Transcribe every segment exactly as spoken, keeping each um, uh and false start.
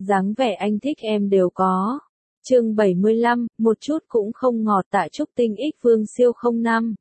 dáng vẻ anh thích em đều có. Chương bảy mươi lăm, một chút cũng không ngọt. Tạ Trúc Tinh X Vương Siêu không năm.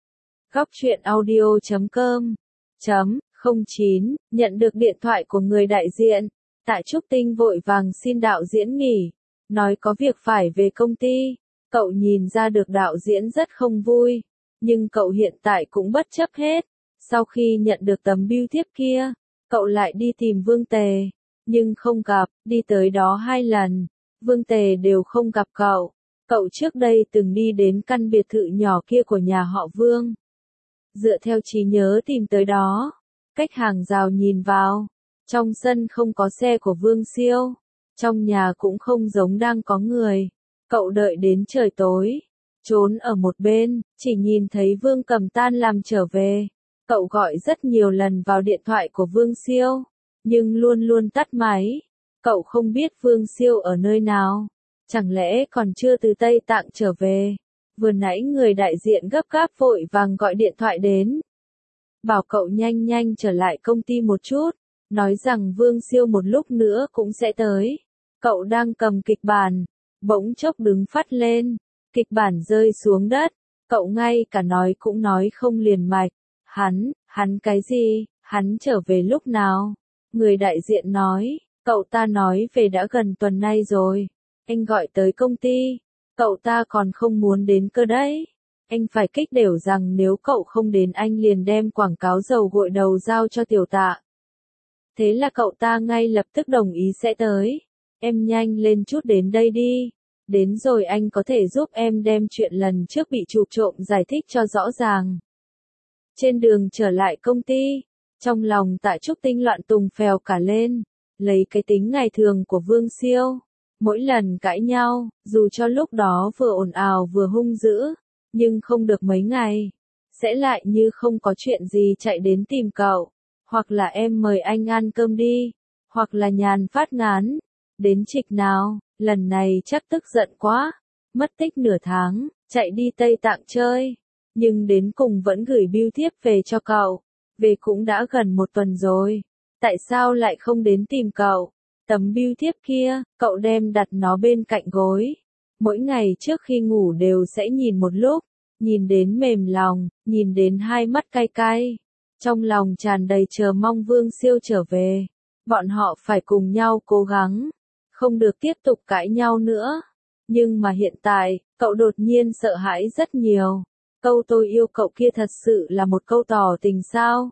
Góc truyện audio chấm com chấm không chín, nhận được điện thoại của người đại diện. Tạ Trúc Tinh vội vàng xin đạo diễn nghỉ, nói có việc phải về công ty. Cậu nhìn ra được đạo diễn rất không vui, nhưng cậu hiện tại cũng bất chấp hết. Sau khi nhận được tấm bưu thiếp kia, cậu lại đi tìm Vương Tề, nhưng không gặp, đi tới đó hai lần, Vương Tề đều không gặp cậu. Cậu trước đây từng đi đến căn biệt thự nhỏ kia của nhà họ Vương. Dựa theo trí nhớ tìm tới đó, cách hàng rào nhìn vào, trong sân không có xe của Vương Siêu, trong nhà cũng không giống đang có người. Cậu đợi đến trời tối, trốn ở một bên, chỉ nhìn thấy Vương Cầm tan làm trở về. Cậu gọi rất nhiều lần vào điện thoại của Vương Siêu, nhưng luôn luôn tắt máy. Cậu không biết Vương Siêu ở nơi nào, chẳng lẽ còn chưa từ Tây Tạng trở về. Vừa nãy người đại diện gấp gáp vội vàng gọi điện thoại đến, bảo cậu nhanh nhanh trở lại công ty một chút, nói rằng Vương Siêu một lúc nữa cũng sẽ tới. Cậu đang cầm kịch bản, bỗng chốc đứng phắt lên, kịch bản rơi xuống đất, cậu ngay cả nói cũng nói không liền mạch. Hắn, hắn cái gì, hắn trở về lúc nào? Người đại diện nói, cậu ta nói về đã gần tuần nay rồi, anh gọi tới công ty, cậu ta còn không muốn đến cơ đấy. Anh phải kích đều rằng nếu cậu không đến anh liền đem quảng cáo dầu gội đầu giao cho Tiểu Tạ. Thế là cậu ta ngay lập tức đồng ý sẽ tới. Em nhanh lên chút đến đây đi. Đến rồi anh có thể giúp em đem chuyện lần trước bị chụp trộm giải thích cho rõ ràng. Trên đường trở lại công ty, trong lòng Tạ Trúc Tinh loạn tùng phèo cả lên, lấy cái tính ngày thường của Vương Siêu. Mỗi lần cãi nhau, dù cho lúc đó vừa ồn ào vừa hung dữ, nhưng không được mấy ngày, sẽ lại như không có chuyện gì chạy đến tìm cậu. Hoặc là em mời anh ăn cơm đi, hoặc là nhàn phát ngán. Đến trịch nào, lần này chắc tức giận quá, mất tích nửa tháng, chạy đi Tây Tạng chơi, nhưng đến cùng vẫn gửi bưu thiếp về cho cậu. Về cũng đã gần một tuần rồi, tại sao lại không đến tìm cậu? Tấm bưu thiếp kia, cậu đem đặt nó bên cạnh gối. Mỗi ngày trước khi ngủ đều sẽ nhìn một lúc, nhìn đến mềm lòng, nhìn đến hai mắt cay cay. Trong lòng tràn đầy chờ mong Vương Siêu trở về. Bọn họ phải cùng nhau cố gắng, không được tiếp tục cãi nhau nữa. Nhưng mà hiện tại, cậu đột nhiên sợ hãi rất nhiều. Câu tôi yêu cậu kia thật sự là một câu tỏ tình sao?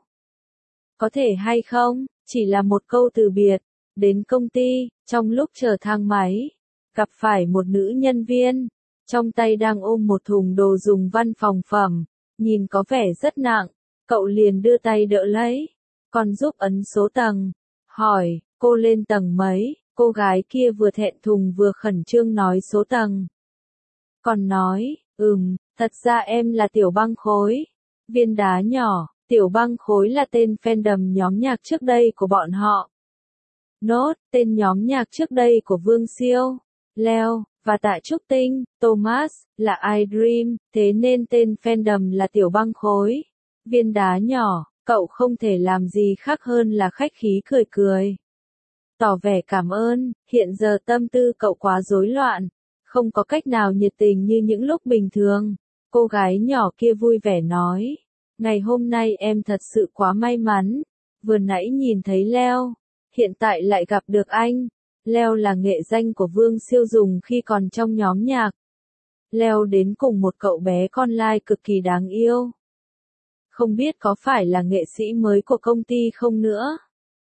Có thể hay không, chỉ là một câu từ biệt. Đến công ty, trong lúc chờ thang máy, gặp phải một nữ nhân viên, trong tay đang ôm một thùng đồ dùng văn phòng phẩm, nhìn có vẻ rất nặng, cậu liền đưa tay đỡ lấy, còn giúp ấn số tầng, hỏi, cô lên tầng mấy? Cô gái kia vừa thẹn thùng vừa khẩn trương nói số tầng. Còn nói, ừm, thật ra em là Tiểu Băng Khối, viên đá nhỏ. Tiểu Băng Khối là tên fandom nhóm nhạc trước đây của bọn họ. Nốt, tên nhóm nhạc trước đây của Vương Siêu, Leo, và Tạ Trúc Tinh, Thomas, là iDream, thế nên tên fandom là Tiểu Băng Khối. Viên đá nhỏ, cậu không thể làm gì khác hơn là khách khí cười cười. Tỏ vẻ cảm ơn, hiện giờ tâm tư cậu quá rối loạn, không có cách nào nhiệt tình như những lúc bình thường. Cô gái nhỏ kia vui vẻ nói, ngày hôm nay em thật sự quá may mắn, vừa nãy nhìn thấy Leo, hiện tại lại gặp được anh. Leo là nghệ danh của Vương Siêu dùng khi còn trong nhóm nhạc. Leo đến cùng một cậu bé con lai cực kỳ đáng yêu. Không biết có phải là nghệ sĩ mới của công ty không nữa.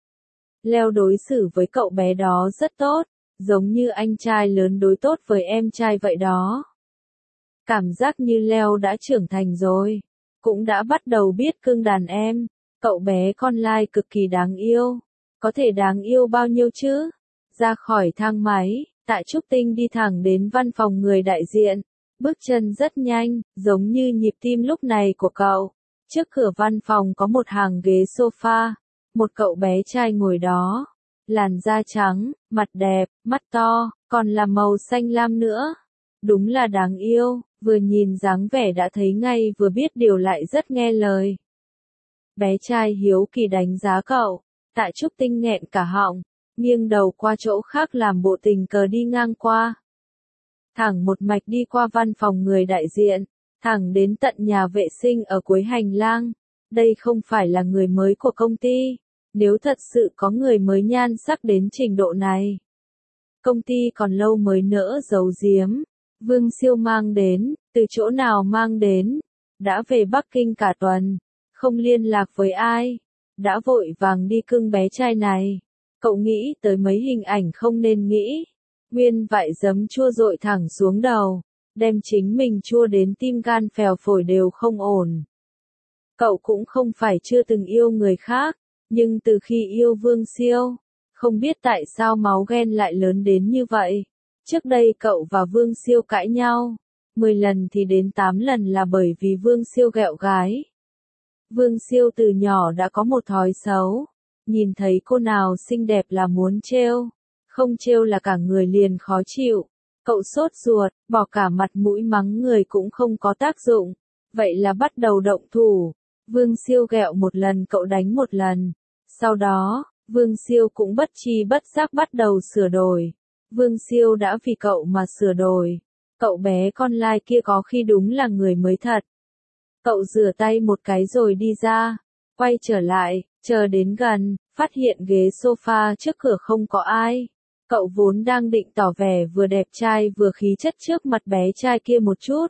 Leo đối xử với cậu bé đó rất tốt, giống như anh trai lớn đối tốt với em trai vậy đó. Cảm giác như Leo đã trưởng thành rồi, cũng đã bắt đầu biết cưng đàn em. Cậu bé con lai cực kỳ đáng yêu, có thể đáng yêu bao nhiêu chứ? Ra khỏi thang máy, Tạ Trúc Tinh đi thẳng đến văn phòng người đại diện, bước chân rất nhanh, giống như nhịp tim lúc này của cậu. Trước cửa văn phòng có một hàng ghế sofa, một cậu bé trai ngồi đó, làn da trắng, mặt đẹp, mắt to, còn là màu xanh lam nữa. Đúng là đáng yêu, vừa nhìn dáng vẻ đã thấy ngay vừa biết điều lại rất nghe lời. Bé trai hiếu kỳ đánh giá cậu, Tạ Trúc Tinh nghẹn cả họng, nghiêng đầu qua chỗ khác làm bộ tình cờ đi ngang qua. Thẳng một mạch đi qua văn phòng người đại diện, thẳng đến tận nhà vệ sinh ở cuối hành lang. Đây không phải là người mới của công ty, nếu thật sự có người mới nhan sắc đến trình độ này. Công ty còn lâu mới nỡ giấu giếm. Vương Siêu mang đến, từ chỗ nào mang đến, đã về Bắc Kinh cả tuần, không liên lạc với ai, đã vội vàng đi cưng bé trai này. Cậu nghĩ tới mấy hình ảnh không nên nghĩ, nguyên vại giấm chua dội thẳng xuống đầu, đem chính mình chua đến tim gan phèo phổi đều không ổn. Cậu cũng không phải chưa từng yêu người khác, nhưng từ khi yêu Vương Siêu, không biết tại sao máu ghen lại lớn đến như vậy. Trước đây cậu và Vương Siêu cãi nhau, mười lần thì đến tám lần là bởi vì Vương Siêu ghẹo gái. Vương Siêu từ nhỏ đã có một thói xấu, nhìn thấy cô nào xinh đẹp là muốn trêu, không trêu là cả người liền khó chịu. Cậu sốt ruột, bỏ cả mặt mũi mắng người cũng không có tác dụng, vậy là bắt đầu động thủ. Vương Siêu ghẹo một lần cậu đánh một lần, sau đó, Vương Siêu cũng bất tri bất giác bắt đầu sửa đổi. Vương Siêu đã vì cậu mà sửa đổi. Cậu bé con lai kia có khi đúng là người mới thật. Cậu rửa tay một cái rồi đi ra, quay trở lại, chờ đến gần, phát hiện ghế sofa trước cửa không có ai. Cậu vốn đang định tỏ vẻ vừa đẹp trai vừa khí chất trước mặt bé trai kia một chút.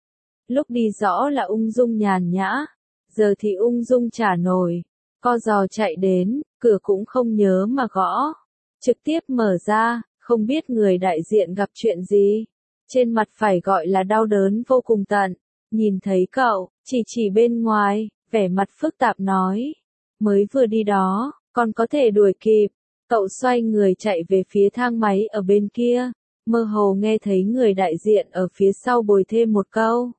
Lúc đi rõ là ung dung nhàn nhã, giờ thì ung dung chả nổi. Co giò chạy đến, cửa cũng không nhớ mà gõ. Trực tiếp mở ra, không biết người đại diện gặp chuyện gì. Trên mặt phải gọi là đau đớn vô cùng tận. Nhìn thấy cậu, chỉ chỉ bên ngoài, vẻ mặt phức tạp nói. Mới vừa đi đó, còn có thể đuổi kịp. Cậu xoay người chạy về phía thang máy ở bên kia. Mơ hồ nghe thấy người đại diện ở phía sau bồi thêm một câu.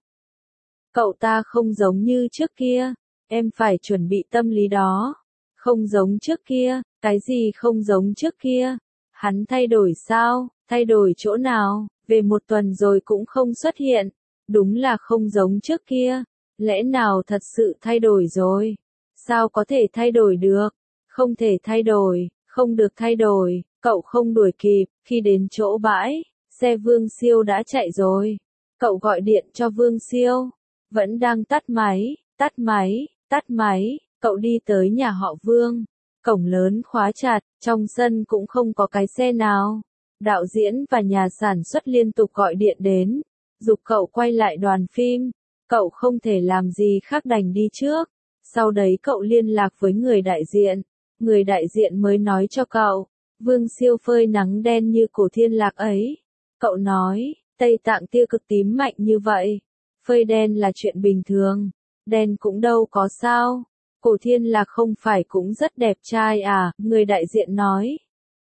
Cậu ta không giống như trước kia. Em phải chuẩn bị tâm lý đó. Không giống trước kia, cái gì không giống trước kia? Hắn thay đổi sao? Thay đổi chỗ nào? Về một tuần rồi cũng không xuất hiện. Đúng là không giống trước kia. Lẽ nào thật sự thay đổi rồi? Sao có thể thay đổi được? Không thể thay đổi, không được thay đổi. Cậu không đuổi kịp. Khi đến chỗ bãi, xe Vương Siêu đã chạy rồi. Cậu gọi điện cho Vương Siêu. Vẫn đang tắt máy, tắt máy. Tắt máy, cậu đi tới nhà họ Vương. Cổng lớn khóa chặt, trong sân cũng không có cái xe nào. Đạo diễn và nhà sản xuất liên tục gọi điện đến, giục cậu quay lại đoàn phim. Cậu không thể làm gì khác đành đi trước. Sau đấy cậu liên lạc với người đại diện. Người đại diện mới nói cho cậu, Vương Siêu phơi nắng đen như cổ thiên lạc ấy. Cậu nói, Tây Tạng tia cực tím mạnh như vậy. Phơi đen là chuyện bình thường. Đen cũng đâu có sao. Cổ thiên lạc không phải cũng rất đẹp trai à, người đại diện nói.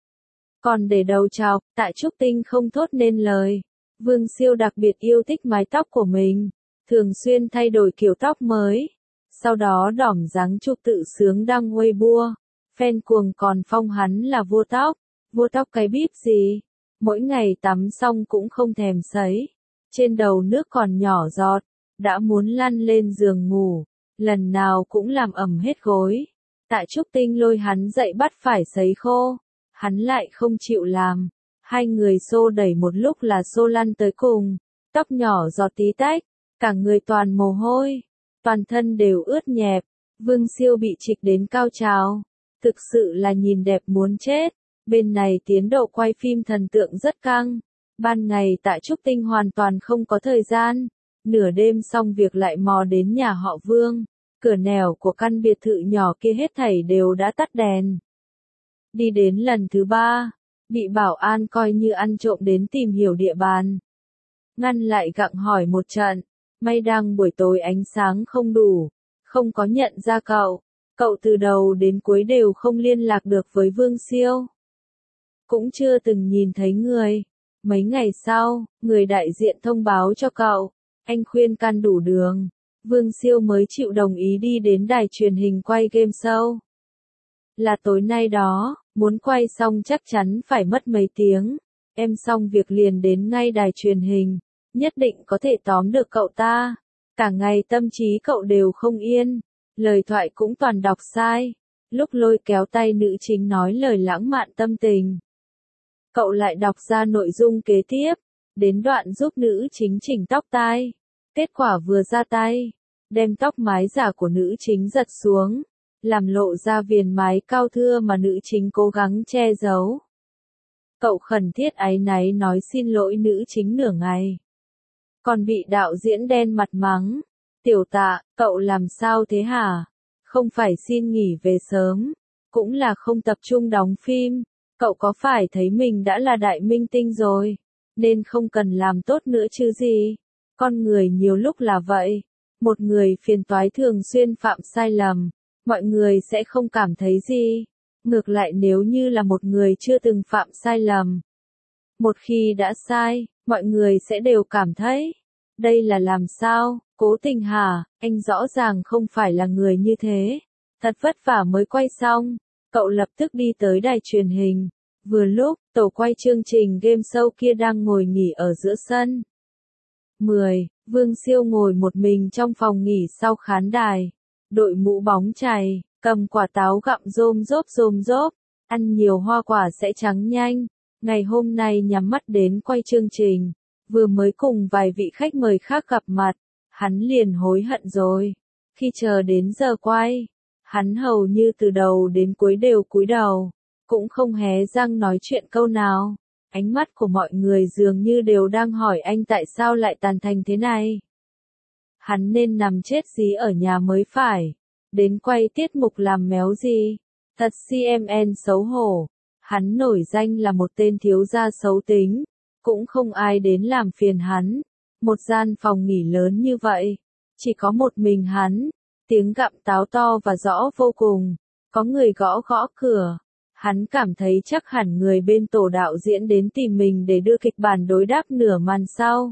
Còn để đầu chọc, Tạ Trúc Tinh không thốt nên lời. Vương Siêu đặc biệt yêu thích mái tóc của mình, thường xuyên thay đổi kiểu tóc mới. Sau đó đỏm dáng chụp tự sướng đăng Weibo. Fan cuồng còn phong hắn là vua tóc. Vua tóc cái bíp gì? Mỗi ngày tắm xong cũng không thèm sấy. Trên đầu nước còn nhỏ giọt. Đã muốn lăn lên giường ngủ, lần nào cũng làm ẩm hết gối. Tạ Trúc Tinh lôi hắn dậy bắt phải sấy khô, hắn lại không chịu làm. Hai người xô đẩy một lúc là xô lăn tới cùng, tóc nhỏ giọt tí tách, cả người toàn mồ hôi, toàn thân đều ướt nhẹp. Vương Siêu bị trịch đến cao trào, thực sự là nhìn đẹp muốn chết. Bên này tiến độ quay phim thần tượng rất căng, ban ngày Tạ Trúc Tinh hoàn toàn không có thời gian. Nửa đêm xong việc lại mò đến nhà họ Vương, cửa nẻo của căn biệt thự nhỏ kia hết thảy đều đã tắt đèn. Đi đến lần thứ ba, bị bảo an coi như ăn trộm đến tìm hiểu địa bàn. Ngăn lại gặng hỏi một trận, may đang buổi tối ánh sáng không đủ, không có nhận ra cậu. Cậu từ đầu đến cuối đều không liên lạc được với Vương Siêu. Cũng chưa từng nhìn thấy người. Mấy ngày sau, người đại diện thông báo cho cậu. Anh khuyên can đủ đường, Vương Siêu mới chịu đồng ý đi đến đài truyền hình quay game show. Là tối nay đó, muốn quay xong chắc chắn phải mất mấy tiếng. Em xong việc liền đến ngay đài truyền hình, nhất định có thể tóm được cậu ta. Cả ngày tâm trí cậu đều không yên, lời thoại cũng toàn đọc sai. lúc lôi kéo tay nữ chính nói lời lãng mạn tâm tình. Cậu lại đọc ra nội dung kế tiếp, đến đoạn giúp nữ chính chỉnh tóc tai. Kết quả vừa ra tay, đem tóc mái giả của nữ chính giật xuống, làm lộ ra viền mái cao thưa mà nữ chính cố gắng che giấu. Cậu khẩn thiết áy náy nói xin lỗi nữ chính nửa ngày. Còn bị đạo diễn đen mặt mắng. Tiểu Tạ, cậu làm sao thế hả? Không phải xin nghỉ về sớm, cũng là không tập trung đóng phim. Cậu có phải thấy mình đã là đại minh tinh rồi, nên không cần làm tốt nữa chứ gì? Con người nhiều lúc là vậy. Một người phiền toái thường xuyên phạm sai lầm, mọi người sẽ không cảm thấy gì. Ngược lại nếu như là một người chưa từng phạm sai lầm, một khi đã sai, mọi người sẽ đều cảm thấy, đây là làm sao, cố tình hả, anh rõ ràng không phải là người như thế. Thật vất vả mới quay xong, cậu lập tức đi tới đài truyền hình. Vừa lúc, tổ quay chương trình game show kia đang ngồi nghỉ ở giữa sân. mười. Vương Siêu ngồi một mình trong phòng nghỉ sau khán đài. Đội mũ bóng chày, cầm quả táo gặm rôm rốp rôm rốp. Ăn nhiều hoa quả sẽ trắng nhanh. Ngày hôm nay nhắm mắt đến quay chương trình. Vừa mới cùng vài vị khách mời khác gặp mặt. Hắn liền hối hận rồi. Khi chờ đến giờ quay, hắn hầu như từ đầu đến cuối đều cúi đầu. Cũng không hé răng nói chuyện câu nào. Ánh mắt của mọi người dường như đều đang hỏi anh tại sao lại tàn thành thế này. Hắn nên nằm chết dí ở nhà mới phải. Đến quay tiết mục làm méo gì. Thật xê em en xấu hổ. Hắn nổi danh là một tên thiếu gia xấu tính. Cũng không ai đến làm phiền hắn. Một gian phòng nghỉ lớn như vậy. Chỉ có một mình hắn. Tiếng gặm táo to và rõ vô cùng. Có người gõ gõ cửa. Hắn cảm thấy chắc hẳn người bên tổ đạo diễn đến tìm mình để đưa kịch bản đối đáp nửa màn sau.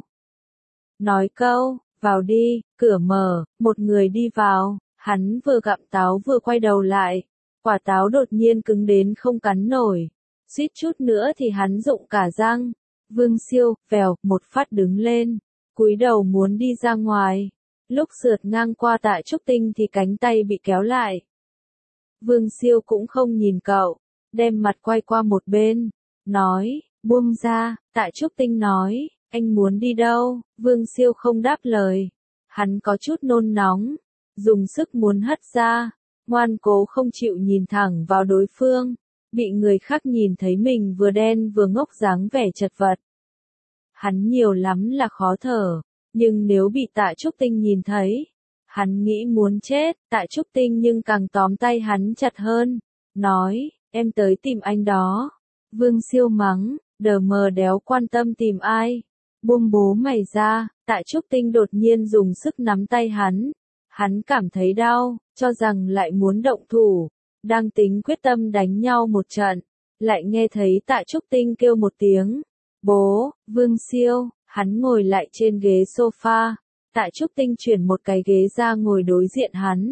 Nói câu, vào đi, cửa mở, một người đi vào, hắn vừa gặm táo vừa quay đầu lại. Quả táo đột nhiên cứng đến không cắn nổi. Suýt chút nữa thì hắn rụng cả răng. Vương Siêu, vèo, một phát đứng lên. Cúi đầu muốn đi ra ngoài. Lúc sượt ngang qua Tạ Trúc Tinh thì cánh tay bị kéo lại. Vương Siêu cũng không nhìn cậu. Đem mặt quay qua một bên, nói, buông ra. Tạ Trúc Tinh nói, anh muốn đi đâu? Vương Siêu không đáp lời. Hắn có chút nôn nóng, dùng sức muốn hất ra, ngoan cố không chịu nhìn thẳng vào đối phương, bị người khác nhìn thấy mình vừa đen vừa ngốc dáng vẻ chật vật. Hắn nhiều lắm là khó thở, nhưng nếu bị Tạ Trúc Tinh nhìn thấy, hắn nghĩ muốn chết. Tạ Trúc Tinh nhưng càng tóm tay hắn chặt hơn, nói, em tới tìm anh đó. Vương Siêu mắng, đờ mờ đéo quan tâm tìm ai. Buông bố mày ra. Tạ Trúc Tinh đột nhiên dùng sức nắm tay hắn. Hắn cảm thấy đau, cho rằng lại muốn động thủ. Đang tính quyết tâm đánh nhau một trận. Lại nghe thấy Tạ Trúc Tinh kêu một tiếng. Bố, Vương Siêu, hắn ngồi lại trên ghế sofa. Tạ Trúc Tinh chuyển một cái ghế ra ngồi đối diện hắn.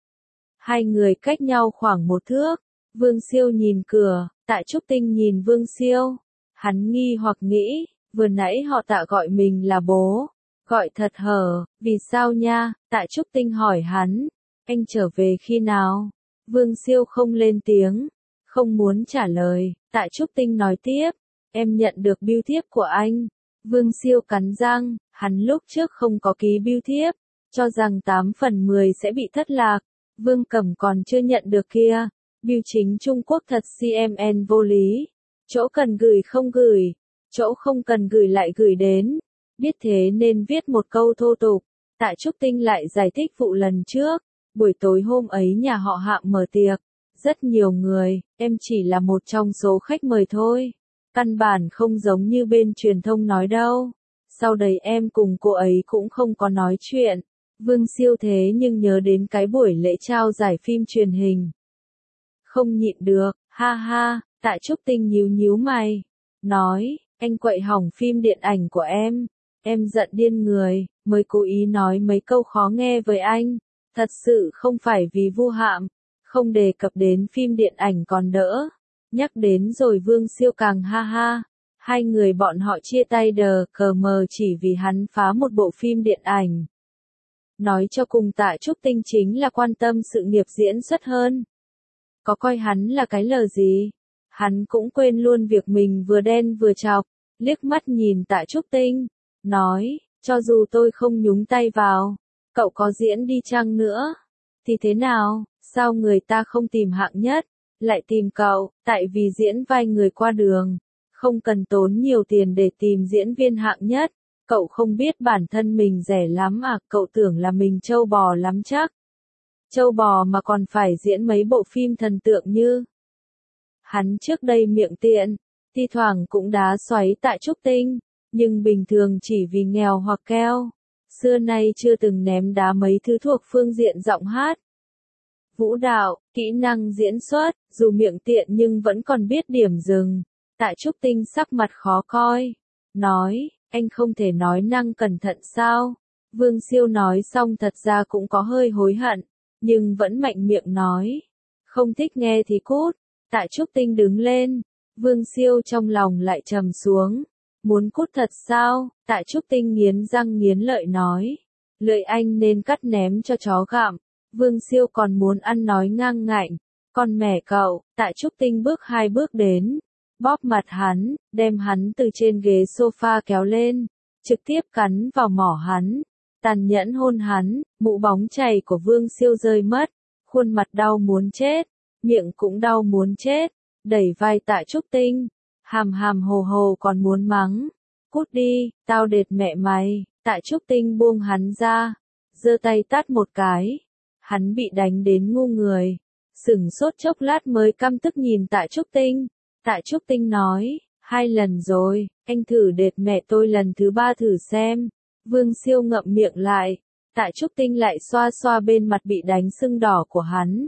Hai người cách nhau khoảng một thước. Vương Siêu nhìn cửa, Tạ Trúc Tinh nhìn Vương Siêu. Hắn nghi hoặc nghĩ, vừa nãy họ Tạ gọi mình là bố. Gọi thật hở, vì sao nha? Tạ Trúc Tinh hỏi hắn. Anh trở về khi nào? Vương Siêu không lên tiếng, không muốn trả lời. Tạ Trúc Tinh nói tiếp, em nhận được bưu thiếp của anh. Vương Siêu cắn răng, hắn lúc trước không có ký bưu thiếp, cho rằng tám phần mười sẽ bị thất lạc. Vương Cẩm còn chưa nhận được kia. Bưu chính Trung Quốc thật xê em en vô lý. Chỗ cần gửi không gửi, chỗ không cần gửi lại gửi đến. Biết thế nên viết một câu thô tục. Tạ Trúc Tinh lại giải thích vụ lần trước. Buổi tối hôm ấy nhà họ Hạng mở tiệc. Rất nhiều người, em chỉ là một trong số khách mời thôi. Căn bản không giống như bên truyền thông nói đâu. Sau đấy em cùng cô ấy cũng không có nói chuyện. Vương Siêu thế nhưng nhớ đến cái buổi lễ trao giải phim truyền hình. Không nhịn được, ha ha. Tạ Trúc Tinh nhíu nhíu mày. Nói, anh quậy hỏng phim điện ảnh của em. Em giận điên người, mới cố ý nói mấy câu khó nghe với anh. Thật sự không phải vì Vu Hạm. Không đề cập đến phim điện ảnh còn đỡ. Nhắc đến rồi Vương Siêu càng ha ha. Hai người bọn họ chia tay đờ cờ mờ chỉ vì hắn phá một bộ phim điện ảnh. Nói cho cùng Tạ Trúc Tinh chính là quan tâm sự nghiệp diễn xuất hơn. có coi hắn là cái lờ gì. Hắn cũng quên luôn việc mình vừa đen vừa chọc, liếc mắt nhìn Tạ Trúc Tinh, nói, cho dù tôi không nhúng tay vào, cậu có diễn đi chăng nữa, thì thế nào, sao người ta không tìm hạng nhất, lại tìm cậu, tại vì diễn vai người qua đường, không cần tốn nhiều tiền để tìm diễn viên hạng nhất, cậu không biết bản thân mình rẻ lắm à, cậu tưởng là mình trâu bò lắm chắc. Trâu bò mà còn phải diễn mấy bộ phim thần tượng như. Hắn trước đây miệng tiện, thi thoảng cũng đá xoáy Tạ Trúc Tinh, nhưng bình thường chỉ vì nghèo hoặc keo, xưa nay chưa từng ném đá mấy thứ thuộc phương diện giọng hát. Vũ đạo, kỹ năng diễn xuất, dù miệng tiện nhưng vẫn còn biết điểm dừng. Tạ Trúc Tinh sắc mặt khó coi, nói, anh không thể nói năng cẩn thận sao? Vương Siêu nói xong thật ra cũng có hơi hối hận, nhưng vẫn mạnh miệng nói, không thích nghe thì cút. Tạ Trúc Tinh đứng lên, Vương Siêu trong lòng lại trầm xuống, muốn cút thật sao? Tạ Trúc Tinh nghiến răng nghiến lợi nói, lưỡi anh nên cắt ném cho chó gặm. Vương Siêu còn muốn ăn nói ngang ngạnh, con mẹ cậu. Tạ Trúc Tinh bước hai bước đến, bóp mặt hắn, đem hắn từ trên ghế sofa kéo lên, trực tiếp cắn vào mỏ hắn, tàn nhẫn hôn hắn, mũ bóng chày của Vương Siêu rơi mất, khuôn mặt đau muốn chết, miệng cũng đau muốn chết, đẩy vai Tạ Trúc Tinh, hàm hàm hồ hồ còn muốn mắng, cút đi, tao đệt mẹ mày. Tạ Trúc Tinh buông hắn ra, giơ tay tát một cái, hắn bị đánh đến ngu người, sửng sốt chốc lát mới căm tức nhìn Tạ Trúc Tinh. Tạ Trúc Tinh nói, hai lần rồi, anh thử đệt mẹ tôi lần thứ ba thử xem. Vương Siêu ngậm miệng lại, Tạ Trúc Tinh lại xoa xoa bên mặt bị đánh sưng đỏ của hắn.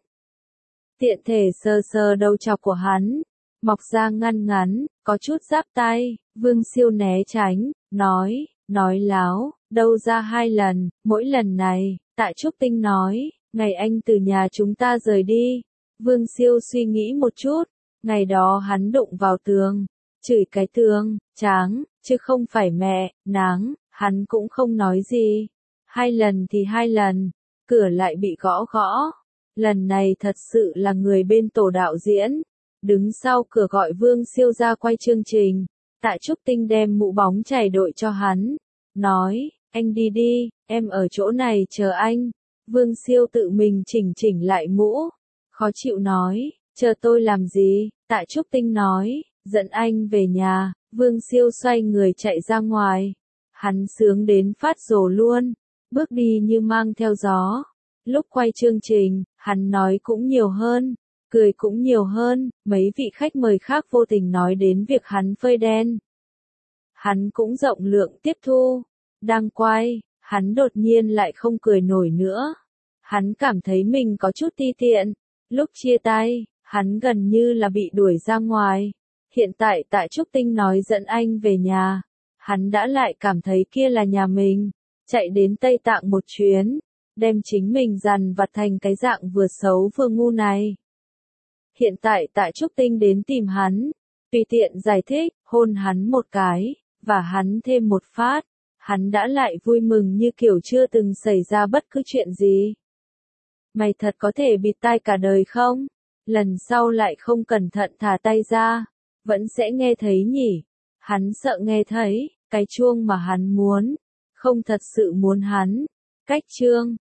Tiện thể sờ sờ đầu chọc của hắn, mọc ra ngăn ngắn, có chút giáp tay. Vương Siêu né tránh, nói, nói láo, đâu ra hai lần, mỗi lần này. Tạ Trúc Tinh nói, ngày anh từ nhà chúng ta rời đi. Vương Siêu suy nghĩ một chút, ngày đó hắn đụng vào tường, chửi cái tường, tráng, chứ không phải mẹ, náng, hắn cũng không nói gì. Hai lần thì hai lần, cửa lại bị gõ gõ. Lần này thật sự là người bên tổ đạo diễn, đứng sau cửa gọi Vương Siêu ra quay chương trình. Tạ Trúc Tinh đem mũ bóng chày đội cho hắn, nói, anh đi đi, em ở chỗ này chờ anh. Vương Siêu tự mình chỉnh chỉnh lại mũ, khó chịu nói, chờ tôi làm gì? Tạ Trúc Tinh nói, dẫn anh về nhà. Vương Siêu xoay người chạy ra ngoài, hắn sướng đến phát rồ luôn, bước đi như mang theo gió. Lúc quay chương trình, hắn nói cũng nhiều hơn, cười cũng nhiều hơn, mấy vị khách mời khác vô tình nói đến việc hắn phơi đen. Hắn cũng rộng lượng tiếp thu, đang quay, hắn đột nhiên lại không cười nổi nữa. Hắn cảm thấy mình có chút ti tiện. Lúc chia tay, hắn gần như là bị đuổi ra ngoài. Hiện tại Tạ Trúc Tinh nói dẫn anh về nhà, hắn đã lại cảm thấy kia là nhà mình. Chạy đến Tây Tạng một chuyến, đem chính mình dằn vặt thành cái dạng vừa xấu vừa ngu này. Hiện tại Tạ Trúc Tinh đến tìm hắn, tùy tiện giải thích, hôn hắn một cái, và hắn thêm một phát. Hắn đã lại vui mừng như kiểu chưa từng xảy ra bất cứ chuyện gì. Mày thật có thể bịt tai cả đời không? Lần sau lại không cẩn thận thả tay ra, vẫn sẽ nghe thấy nhỉ? Hắn sợ nghe thấy, cái chuông mà hắn muốn, không thật sự muốn hắn. Cách chương